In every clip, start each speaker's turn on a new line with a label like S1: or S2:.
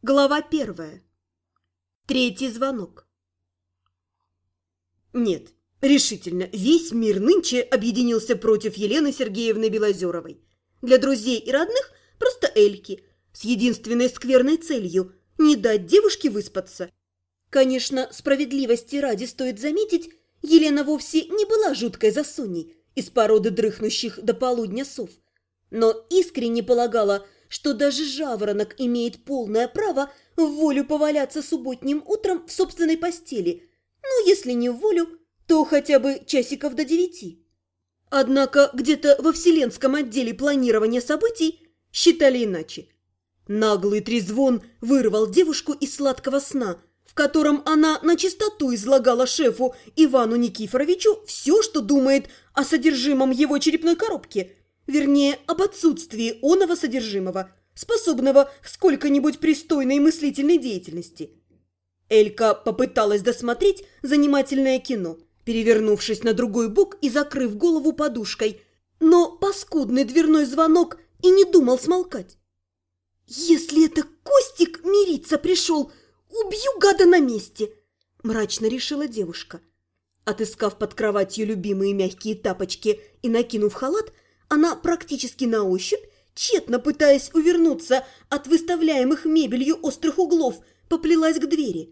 S1: Глава 1. Третий звонок. Нет, решительно, весь мир нынче объединился против Елены Сергеевны Белозеровой. Для друзей и родных просто Эльки, с единственной скверной целью – не дать девушке выспаться. Конечно, справедливости ради стоит заметить, Елена вовсе не была жуткой засуней из породы дрыхнущих до полудня сов, но искренне полагала, что даже жаворонок имеет полное право в волю поваляться субботним утром в собственной постели, ну, если не в волю, то хотя бы часиков до 9. Однако где-то во вселенском отделе планирования событий считали иначе. Наглый трезвон вырвал девушку из сладкого сна, в котором она начистоту излагала шефу Ивану Никифоровичу все, что думает о содержимом его черепной коробки, вернее, об отсутствии оного содержимого, способного к сколько-нибудь пристойной мыслительной деятельности. Элька попыталась досмотреть занимательное кино, перевернувшись на другой бок и закрыв голову подушкой, но паскудный дверной звонок и не думал смолкать. «Если это Костик мириться пришел, убью гада на месте!» – мрачно решила девушка. Отыскав под кроватью любимые мягкие тапочки и накинув халат, она практически на ощупь, тщетно пытаясь увернуться от выставляемых мебелью острых углов, поплелась к двери.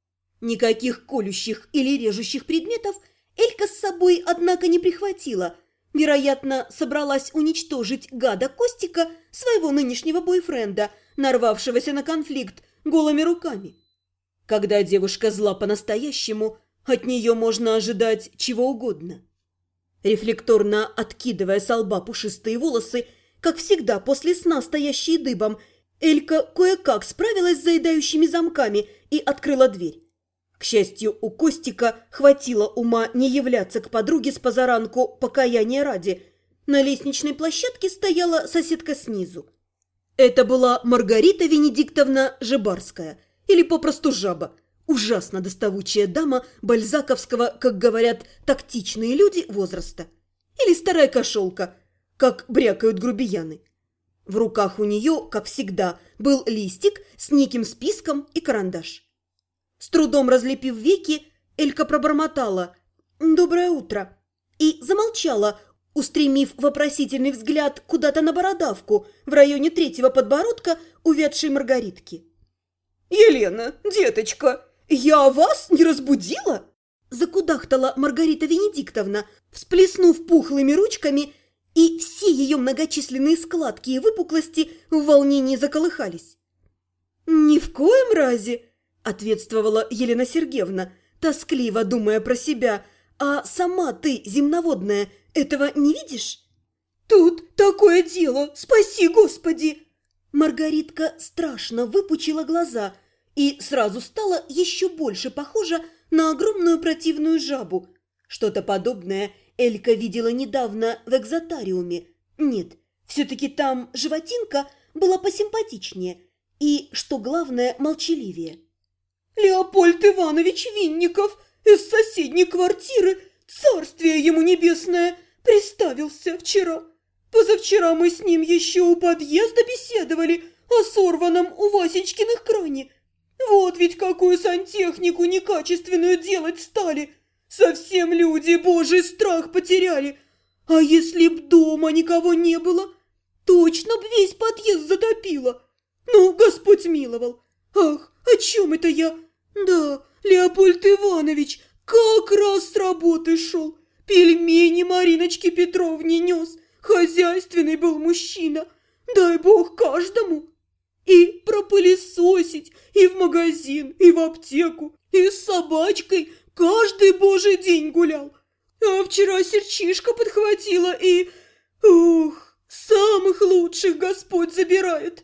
S1: Никаких колющих или режущих предметов Элька с собой, однако, не прихватила. Вероятно, собралась уничтожить гада Костика, своего нынешнего бойфренда, нарвавшегося на конфликт, голыми руками. Когда девушка зла по-настоящему, от нее можно ожидать чего угодно. Рефлекторно откидывая со лба пушистые волосы, как всегда после сна стоящие дыбом, Элька кое-как справилась с заедающими замками и открыла дверь. К счастью, у Костика хватило ума не являться к подруге с позаранку покаяния ради. На лестничной площадке стояла соседка снизу. Это была Маргарита Венедиктовна Жебарская, или попросту Жаба. Ужасно доставучая дама бальзаковского, как говорят тактичные люди, возраста. Или старая кошелка, как брякают грубияны. В руках у нее, как всегда, был листик с неким списком и карандаш. С трудом разлепив веки, Элька пробормотала «Доброе утро» и замолчала, устремив вопросительный взгляд куда-то на бородавку в районе третьего подбородка увядшей Маргаритки. «Елена, деточка, я вас не разбудила?» Закудахтала Маргарита Венедиктовна, всплеснув пухлыми ручками, и все ее многочисленные складки и выпуклости в волнении заколыхались. «Ни в коем разе!» – ответствовала Елена Сергеевна, тоскливо думая про себя. «А сама ты, земноводная, этого не видишь?» «Тут такое дело, спаси Господи!» Маргаритка страшно выпучила глаза и сразу стала еще больше похожа на огромную противную жабу. Что-то подобное Элька видела недавно в экзотариуме. Нет, все-таки там животинка была посимпатичнее и, что главное, молчаливее. «Леопольд Иванович Винников из соседней квартиры, царствие ему небесное, приставился вчера. Позавчера мы с ним еще у подъезда беседовали о сорванном у Васечкиных кране. Вот ведь какую сантехнику некачественную делать стали. Совсем люди божий страх потеряли. А если б дома никого не было, точно б весь подъезд затопило. Ну, Господь миловал. Ах, о чем это я? Да, Леопольд Иванович как раз с работы шел. Пельмени Мариночке Петровне нес. Хозяйственный был мужчина. Дай бог каждому. И пропылесосить, и в магазин, и в аптеку, и с собачкой каждый божий день гулял. А вчера серчишка подхватила и... Ух, самых лучших Господь забирает.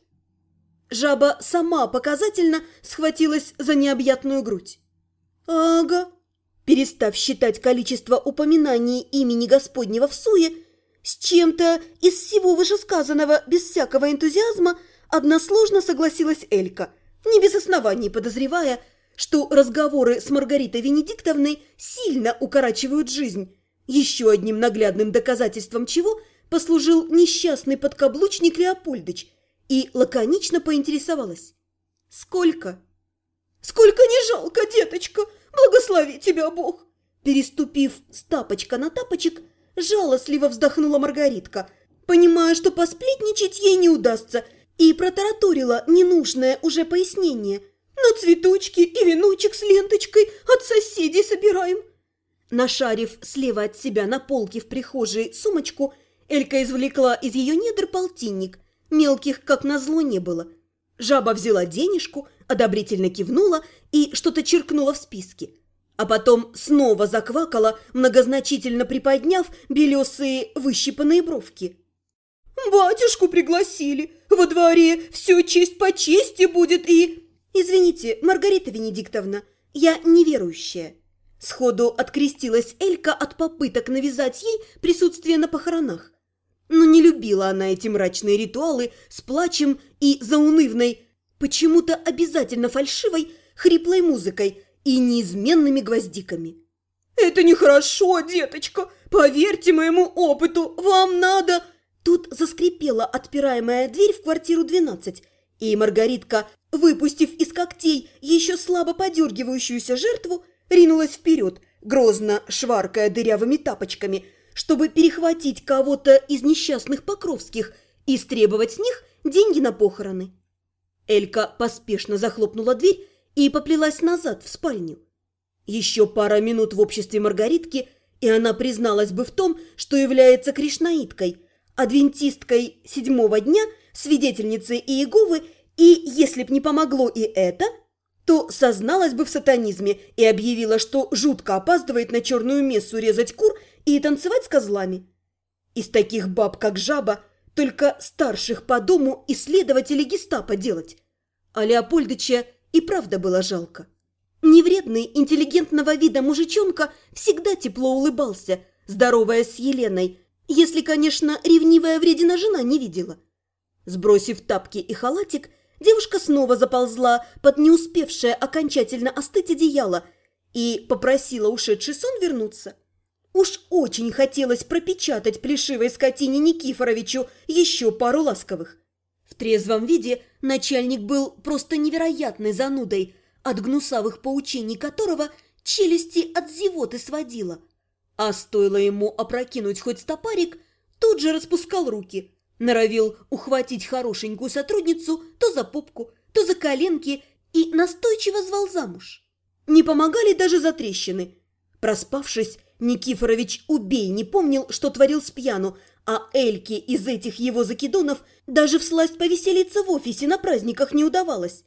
S1: Жаба сама показательно схватилась за необъятную грудь. «Ага», перестав считать количество упоминаний имени Господнего в суе, с чем-то из всего вышесказанного без всякого энтузиазма односложно согласилась Элька, не без оснований подозревая, что разговоры с Маргаритой Венедиктовной сильно укорачивают жизнь, еще одним наглядным доказательством чего послужил несчастный подкаблучник Леопольдыч, и лаконично поинтересовалась. Сколько? Сколько не жалко, деточка! Благослови тебя Бог! Переступив с тапочка на тапочек, жалостливо вздохнула Маргаритка, понимая, что посплетничать ей не удастся, и протараторила ненужное уже пояснение. На цветочки и веночек с ленточкой от соседей собираем. Нашарив слева от себя на полке в прихожей сумочку, Элька извлекла из ее недр полтинник. Мелких, как назло, не было. Жаба взяла денежку, одобрительно кивнула и что-то черкнула в списке. А потом снова заквакала, многозначительно приподняв белесые выщипанные бровки. «Батюшку пригласили. Во дворе все честь по чести будет и...» «Извините, Маргарита Венедиктовна, я неверующая». Сходу открестилась Элька от попыток навязать ей присутствие на похоронах. Но не любила она эти мрачные ритуалы с плачем и заунывной, почему-то обязательно фальшивой, хриплой музыкой и неизменными гвоздиками. «Это нехорошо, деточка! Поверьте моему опыту, вам надо...» Тут заскрипела отпираемая дверь в квартиру 12, и Маргаритка, выпустив из когтей еще слабо подергивающуюся жертву, ринулась вперед, грозно шваркая дырявыми тапочками, чтобы перехватить кого-то из несчастных Покровских и стребовать с них деньги на похороны. Элька поспешно захлопнула дверь и поплелась назад в спальню. Еще пара минут в обществе Маргаритки, и она призналась бы в том, что является кришнаиткой, адвентисткой 7-го дня, свидетельницей Иеговы, и, если б не помогло и это, то созналась бы в сатанизме и объявила, что жутко опаздывает на черную мессу резать кур и танцевать с козлами. Из таких баб, как жаба, только старших по дому исследователей гестапо делать. А Леопольдыча и правда было жалко. Невредный, интеллигентного вида мужичонка всегда тепло улыбался, здороваясь с Еленой, если, конечно, ревнивая вредина жена не видела. Сбросив тапки и халатик, девушка снова заползла под не успевшее окончательно остыть одеяло и попросила ушедший сон вернуться. Уж очень хотелось пропечатать плешивой скотине Никифоровичу еще пару ласковых. В трезвом виде начальник был просто невероятной занудой, от гнусавых поучений которого челюсти от зевоты сводило. А стоило ему опрокинуть хоть стопарик, тут же распускал руки, норовил ухватить хорошенькую сотрудницу то за попку, то за коленки и настойчиво звал замуж. Не помогали даже затрещины. Проспавшись, Никифорович убей не помнил, что творил с пьяну, а Эльке из этих его закидонов даже всласть повеселиться в офисе на праздниках не удавалось.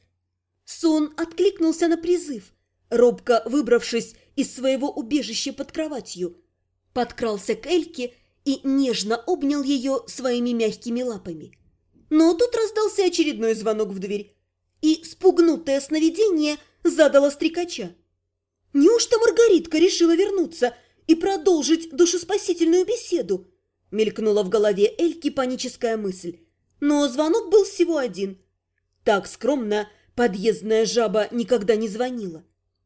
S1: Сон откликнулся на призыв, робко выбравшись из своего убежища под кроватью, подкрался к Эльке и нежно обнял ее своими мягкими лапами. Но тут раздался очередной звонок в дверь, и спугнутое сновидение задало стрекача. Неужто Маргаритка решила вернуться и продолжить душеспасительную беседу? Мелькнула в голове Эльки паническая мысль, но звонок был всего один. Так скромно подъездная жаба никогда не звонила.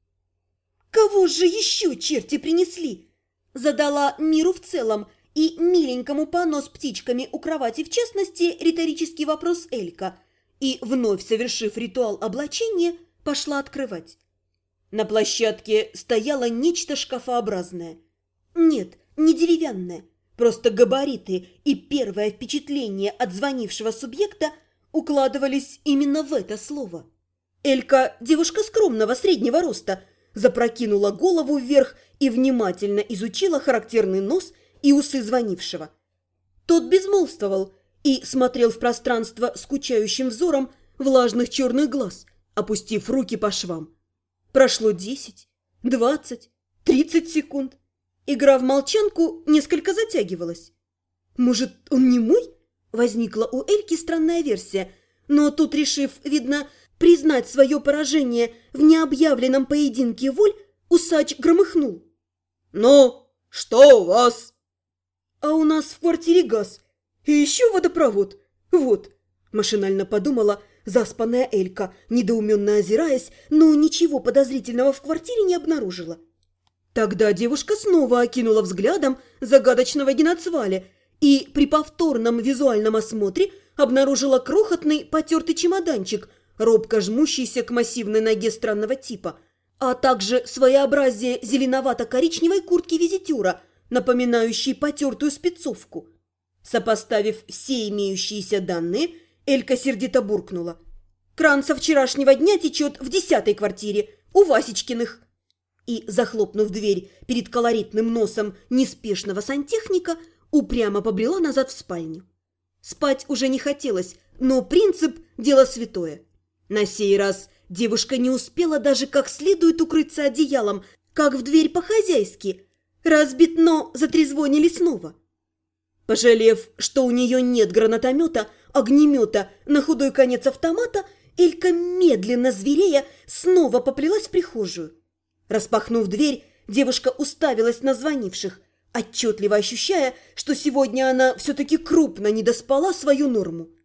S1: «Кого же еще черти принесли?» Задала миру в целом и миленькому панно с птичками у кровати в частности риторический вопрос Элька, и, вновь совершив ритуал облачения, пошла открывать. На площадке стояло нечто шкафообразное. Нет, не деревянное, просто габариты и первое впечатление от звонившего субъекта укладывались именно в это слово. Элька, девушка скромного среднего роста, запрокинула голову вверх и внимательно изучила характерный нос и усы звонившего. Тот безмолвствовал и смотрел в пространство скучающим взором влажных черных глаз, опустив руки по швам. Прошло 10, 20, 30 секунд. Игра в молчанку несколько затягивалась. «Может, он не мой?» Возникла у Эльки странная версия, но тут, решив, видно, признать свое поражение в необъявленном поединке воль, усач громыхнул. «Ну, что у вас?» «А у нас в квартире газ. И еще водопровод. Вот», – машинально подумала заспанная Элька, недоуменно озираясь, но ничего подозрительного в квартире не обнаружила. Тогда девушка снова окинула взглядом загадочного Геноцваля и при повторном визуальном осмотре обнаружила крохотный потертый чемоданчик робко жмущийся к массивной ноге странного типа, а также своеобразие зеленовато-коричневой куртки визитера, напоминающей потертую спецовку. Сопоставив все имеющиеся данные, Элька сердито буркнула: «Кран со вчерашнего дня течет в 10-й квартире, у Васечкиных». И, захлопнув дверь перед колоритным носом неспешного сантехника, упрямо побрела назад в спальню. Спать уже не хотелось, но принцип – дело святое. На сей раз девушка не успела даже как следует укрыться одеялом, как в дверь по-хозяйски. Разбитно затрезвонили снова. Пожалев, что у нее нет гранатомета, огнемета, на худой конец автомата, Элька, медленно зверея, снова поплелась в прихожую. Распахнув дверь, девушка уставилась на звонивших, отчетливо ощущая, что сегодня она все-таки крупно недоспала свою норму.